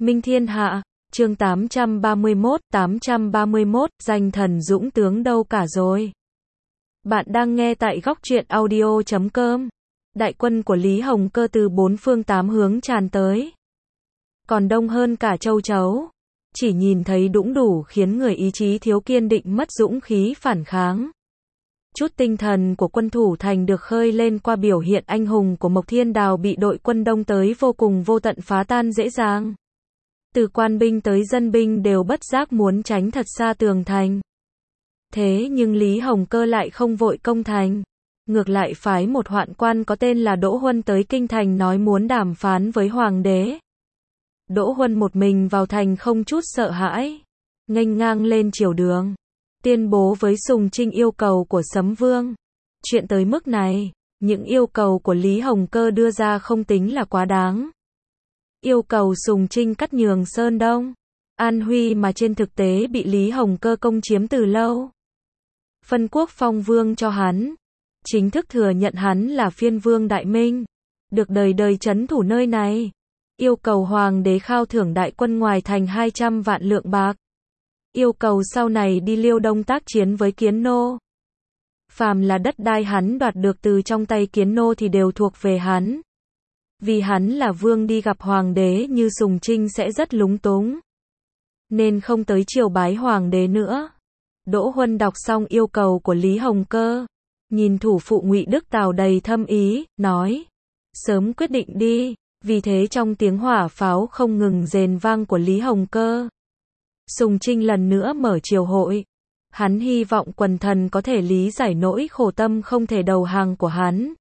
Minh Thiên Hạ, chương 831, danh thần dũng tướng đâu cả rồi. Bạn đang nghe tại góc truyện audio.com. Đại quân của Lý Hồng Cơ từ bốn phương tám hướng tràn tới. Còn đông hơn cả châu chấu. Chỉ nhìn thấy đũng đủ khiến người ý chí thiếu kiên định mất dũng khí phản kháng. Chút tinh thần của quân thủ thành được khơi lên qua biểu hiện anh hùng của Mộc Thiên Đào bị đội quân đông tới vô cùng vô tận phá tan dễ dàng. Từ quan binh tới dân binh đều bất giác muốn tránh thật xa tường thành. Thế nhưng Lý Hồng Cơ lại không vội công thành. Ngược lại phái một hoạn quan có tên là Đỗ Huân tới kinh thành nói muốn đàm phán với hoàng đế. Đỗ Huân một mình vào thành không chút sợ hãi. Nghênh ngang lên triều đường. Tuyên bố với Sùng Trinh yêu cầu của Sấm Vương. Chuyện tới mức này, những yêu cầu của Lý Hồng Cơ đưa ra không tính là quá đáng. Yêu cầu Sùng Trinh cắt nhường Sơn Đông, An Huy mà trên thực tế bị Lý Hồng Cơ công chiếm từ lâu. Phân quốc phong vương cho hắn, chính thức thừa nhận hắn là phiên vương Đại Minh, được đời đời trấn thủ nơi này. Yêu cầu hoàng đế khao thưởng đại quân ngoài thành 200 vạn lượng bạc. Yêu cầu sau này đi Liêu Đông tác chiến với Kiến Nô. Phàm là đất đai hắn đoạt được từ trong tay Kiến Nô thì đều thuộc về hắn. Vì hắn là vương đi gặp hoàng đế như Sùng Trinh sẽ rất lúng túng. Nên không tới triều bái hoàng đế nữa. Đỗ Huân đọc xong yêu cầu của Lý Hồng Cơ. Nhìn thủ phụ Ngụy Đức Tào đầy thâm ý, nói. Sớm quyết định đi. Vì thế trong tiếng hỏa pháo không ngừng rền vang của Lý Hồng Cơ. Sùng Trinh lần nữa mở triều hội. Hắn hy vọng quần thần có thể lý giải nỗi khổ tâm không thể đầu hàng của hắn.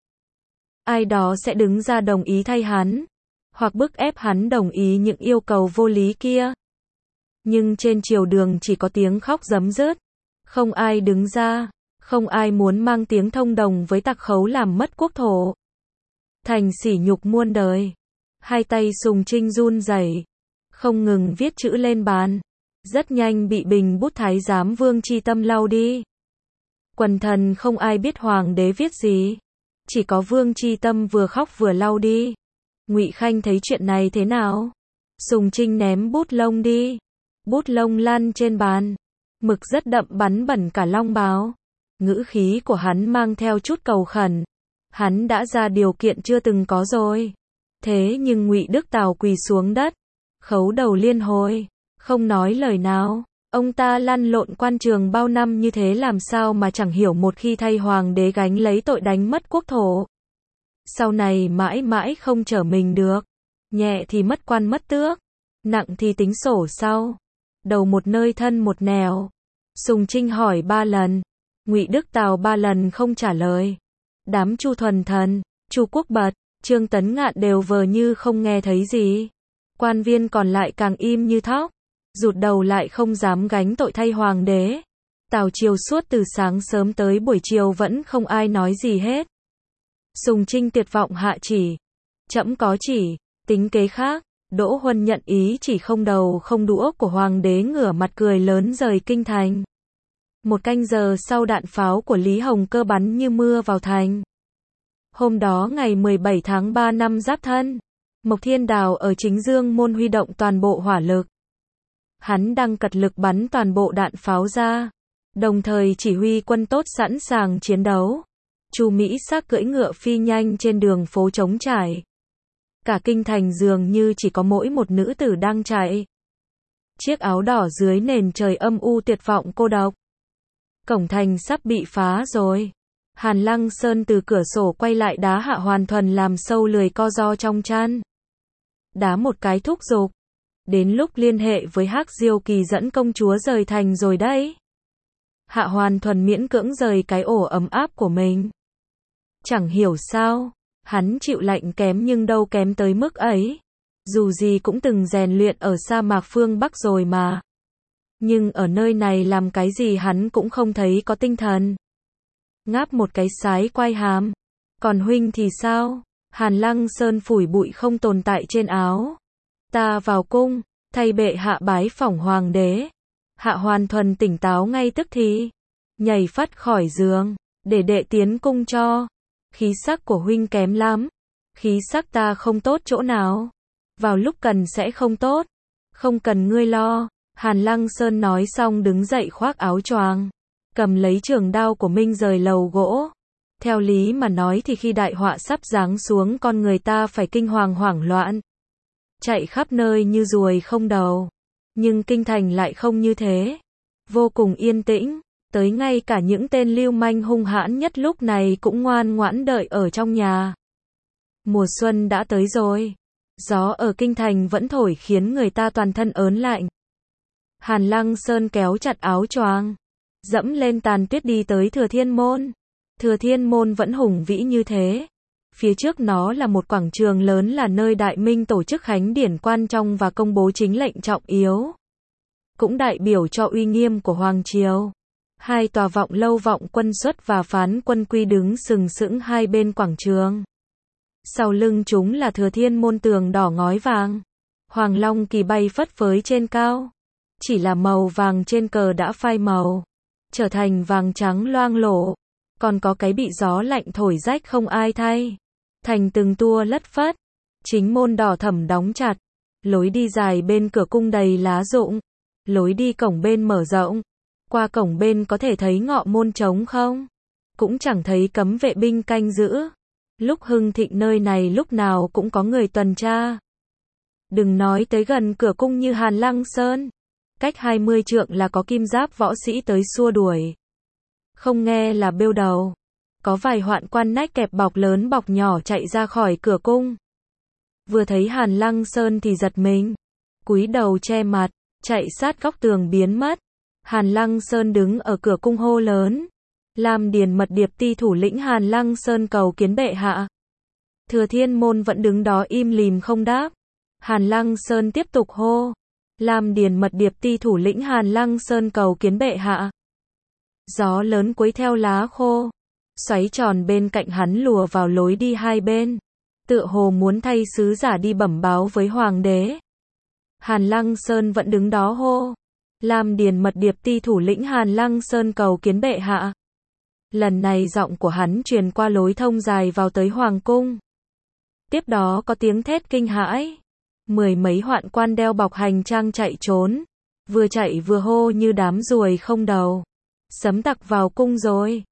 Ai đó sẽ đứng ra đồng ý thay hắn, hoặc bức ép hắn đồng ý những yêu cầu vô lý kia. Nhưng trên triều đường chỉ có tiếng khóc rấm rớt. Không ai đứng ra, không ai muốn mang tiếng thông đồng với tặc khấu làm mất quốc thổ. Thành sỉ nhục muôn đời. Hai tay Sùng Trinh run rẩy, không ngừng viết chữ lên bàn. Rất nhanh bị bình bút thái giám Vương Chi Tâm lau đi. Quần thần không ai biết hoàng đế viết gì. Chỉ có Vương Chi Tâm vừa khóc vừa lau đi. Ngụy Khanh thấy chuyện này thế nào? Sùng Trinh ném bút lông đi. Bút lông lăn trên bàn. Mực rất đậm bắn bẩn cả long bào. Ngữ khí của hắn mang theo chút cầu khẩn. Hắn đã ra điều kiện chưa từng có rồi. Thế nhưng Ngụy Đức Tào quỳ xuống đất, khấu đầu liên hồi, không nói lời nào. Ông ta lăn lộn quan trường bao năm như thế làm sao mà chẳng hiểu một khi thay hoàng đế gánh lấy tội đánh mất quốc thổ. Sau này mãi mãi không trở mình được. Nhẹ thì mất quan mất tước, nặng thì tính sổ sau. Đầu một nơi thân một nẻo. Sùng Trinh hỏi 3 lần. Ngụy Đức Tào 3 lần không trả lời. Đám Chu Thuần Thần, Chu Quốc Bật, Trương Tấn Ngạn đều vờ như không nghe thấy gì. Quan viên còn lại càng im như thóc. Rụt đầu lại không dám gánh tội thay hoàng đế. Tào triều suốt từ sáng sớm tới buổi chiều vẫn không ai nói gì hết. Sùng Trinh tuyệt vọng hạ chỉ. Trẫm có chỉ, tính kế khác. Đỗ Huân nhận ý chỉ không đầu không đũa của hoàng đế ngửa mặt cười lớn rời kinh thành. 1 canh giờ sau đạn pháo của Lý Hồng Cơ bắn như mưa vào thành. Hôm đó ngày 17 tháng 3 năm Giáp Thân, Mộc Thiên Đào ở Chính Dương Môn huy động toàn bộ hỏa lực. Hắn đang cật lực bắn toàn bộ đạn pháo ra, đồng thời chỉ huy quân tốt sẵn sàng chiến đấu. Chu Mỹ Sắc cưỡi ngựa phi nhanh trên đường phố trống trải. Cả kinh thành dường như chỉ có mỗi một nữ tử đang chạy. Chiếc áo đỏ dưới nền trời âm u tuyệt vọng cô độc. Cổng thành sắp bị phá rồi. Hàn Lăng Sơn từ cửa sổ quay lại đá Hạ Hoàn Thuần làm sâu lười co ro trong chăn. Đá một cái thúc giục. Đến lúc liên hệ với Hắc Diêu Kỳ dẫn công chúa rời thành rồi đấy. Hạ Hoàn Thuần miễn cưỡng rời cái ổ ấm áp của mình. Chẳng hiểu sao, hắn chịu lạnh kém nhưng đâu kém tới mức ấy. Dù gì cũng từng rèn luyện ở sa mạc phương Bắc rồi mà. Nhưng ở nơi này làm cái gì hắn cũng không thấy có tinh thần. Ngáp một cái sái quai hàm. Còn huynh thì sao? Hàn Lăng Sơn phủi bụi không tồn tại trên áo. Ta vào cung, thay bệ hạ bái phỏng hoàng đế. Hạ Hoàn Thuần tỉnh táo ngay tức thì. Nhảy phắt khỏi giường, để đệ tiến cung cho. Khí sắc của huynh kém lắm. Khí sắc ta không tốt chỗ nào. Vào lúc cần sẽ không tốt. Không cần ngươi lo. Hàn Lăng Sơn nói xong đứng dậy khoác áo choàng, cầm lấy trường đao của mình rời lầu gỗ. Theo lý mà nói thì khi đại họa sắp giáng xuống con người ta phải kinh hoàng hoảng loạn, chạy khắp nơi như ruồi không đầu. Nhưng kinh thành lại không như thế. Vô cùng yên tĩnh, tới ngay cả những tên lưu manh hung hãn nhất lúc này cũng ngoan ngoãn đợi ở trong nhà. Mùa xuân đã tới rồi. Gió ở kinh thành vẫn thổi khiến người ta toàn thân ớn lạnh. Hàn Lăng Sơn kéo chặt áo choàng, dẫm lên tàn tuyết đi tới Thừa Thiên Môn. Thừa Thiên Môn vẫn hùng vĩ như thế. Phía trước nó là một quảng trường lớn là nơi Đại Minh tổ chức khánh điển quan trọng và công bố chính lệnh trọng yếu, cũng đại biểu cho uy nghiêm của Hoàng Triều. Hai tòa vọng lâu vọng quân xuất và phán quân quy đứng sừng sững hai bên quảng trường. Sau lưng chúng là Thừa Thiên Môn tường đỏ ngói vàng. Hoàng Long kỳ bay phất phới trên cao. Chỉ là màu vàng trên cờ đã phai màu, trở thành vàng trắng loang lổ. Còn có cái bị gió lạnh thổi rách không ai thay, thành từng tua lất phất. Chính môn đỏ thẫm đóng chặt. Lối đi dài bên cửa cung đầy lá rụng. Lối đi cổng bên mở rộng. Qua cổng bên có thể thấy ngọ môn trống không? Cũng chẳng thấy cấm vệ binh canh giữ. Lúc hưng thịnh nơi này lúc nào cũng có người tuần tra. Đừng nói tới gần cửa cung như Hàn Lăng Sơn. Cách 20 trượng là có kim giáp võ sĩ tới xua đuổi. Không nghe là bêu đầu. Có vài hoạn quan nách kẹp bọc lớn bọc nhỏ chạy ra khỏi cửa cung. Vừa thấy Hàn Lăng Sơn thì giật mình. Cúi đầu che mặt, chạy sát góc tường biến mất. Hàn Lăng Sơn đứng ở cửa cung hô lớn. Lam Điền Mật Điệp Ti thủ lĩnh Hàn Lăng Sơn cầu kiến bệ hạ. Thừa Thiên Môn vẫn đứng đó im lìm không đáp. Hàn Lăng Sơn tiếp tục hô. Lam Điền Mật Điệp Ti thủ lĩnh Hàn Lăng Sơn cầu kiến bệ hạ. Gió lớn quấy theo lá khô, xoáy tròn bên cạnh hắn lùa vào lối đi hai bên, tựa hồ muốn thay sứ giả đi bẩm báo với hoàng đế. Hàn Lăng Sơn vẫn đứng đó hô. Lam Điền Mật Điệp Ti thủ lĩnh Hàn Lăng Sơn cầu kiến bệ hạ. Lần này giọng của hắn truyền qua lối thông dài vào tới hoàng cung. Tiếp đó có tiếng thét kinh hãi. Mười mấy hoạn quan đeo bọc hành trang chạy trốn, vừa chạy vừa hô như đám ruồi không đầu. Sấm tặc vào cung rồi.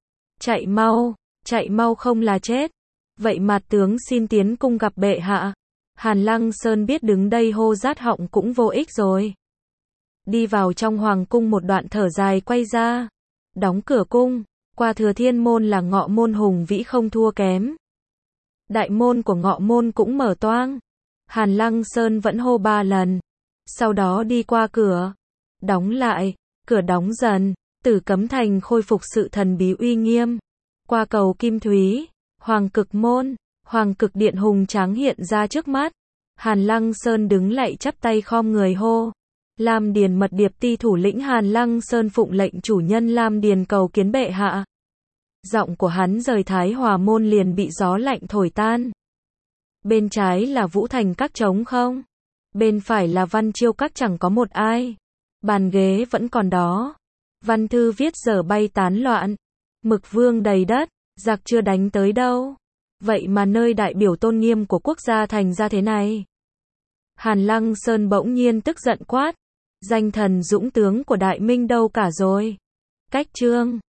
Chạy mau không là chết. Vậy Mạt tướng xin tiến cung gặp bệ hạ. Hàn Lăng Sơn biết đứng đây hô rát họng cũng vô ích rồi. Đi vào trong hoàng cung một đoạn thở dài quay ra. Đóng cửa cung. Qua Thừa Thiên Môn là Ngọ Môn hùng vĩ không thua kém. Đại môn của Ngọ Môn cũng mở toang. Hàn Lăng Sơn vẫn hô 3 lần. Sau đó đi qua cửa. Đóng lại. Cửa đóng dần. Tử Cấm Thành khôi phục sự thần bí uy nghiêm. Qua cầu Kim Thúy. Hoàng Cực Môn. Hoàng Cực Điện hùng tráng hiện ra trước mắt. Hàn Lăng Sơn đứng lạy chắp tay khom người hô. Lam Điền Mật Điệp Ti thủ lĩnh Hàn Lăng Sơn phụng lệnh chủ nhân Lam Điền cầu kiến bệ hạ. Giọng của hắn rời Thái Hòa Môn liền bị gió lạnh thổi tan. Bên trái là Vũ Thành các trống không? Bên phải là Văn Chiêu các chẳng có một ai. Bàn ghế vẫn còn đó. Văn thư viết dở bay tán loạn. Mực vương đầy đất, giặc chưa đánh tới đâu. Vậy mà nơi đại biểu tôn nghiêm của quốc gia thành ra thế này. Hàn Lăng Sơn bỗng nhiên tức giận quát. Danh thần dũng tướng của Đại Minh đâu cả rồi? Cách chương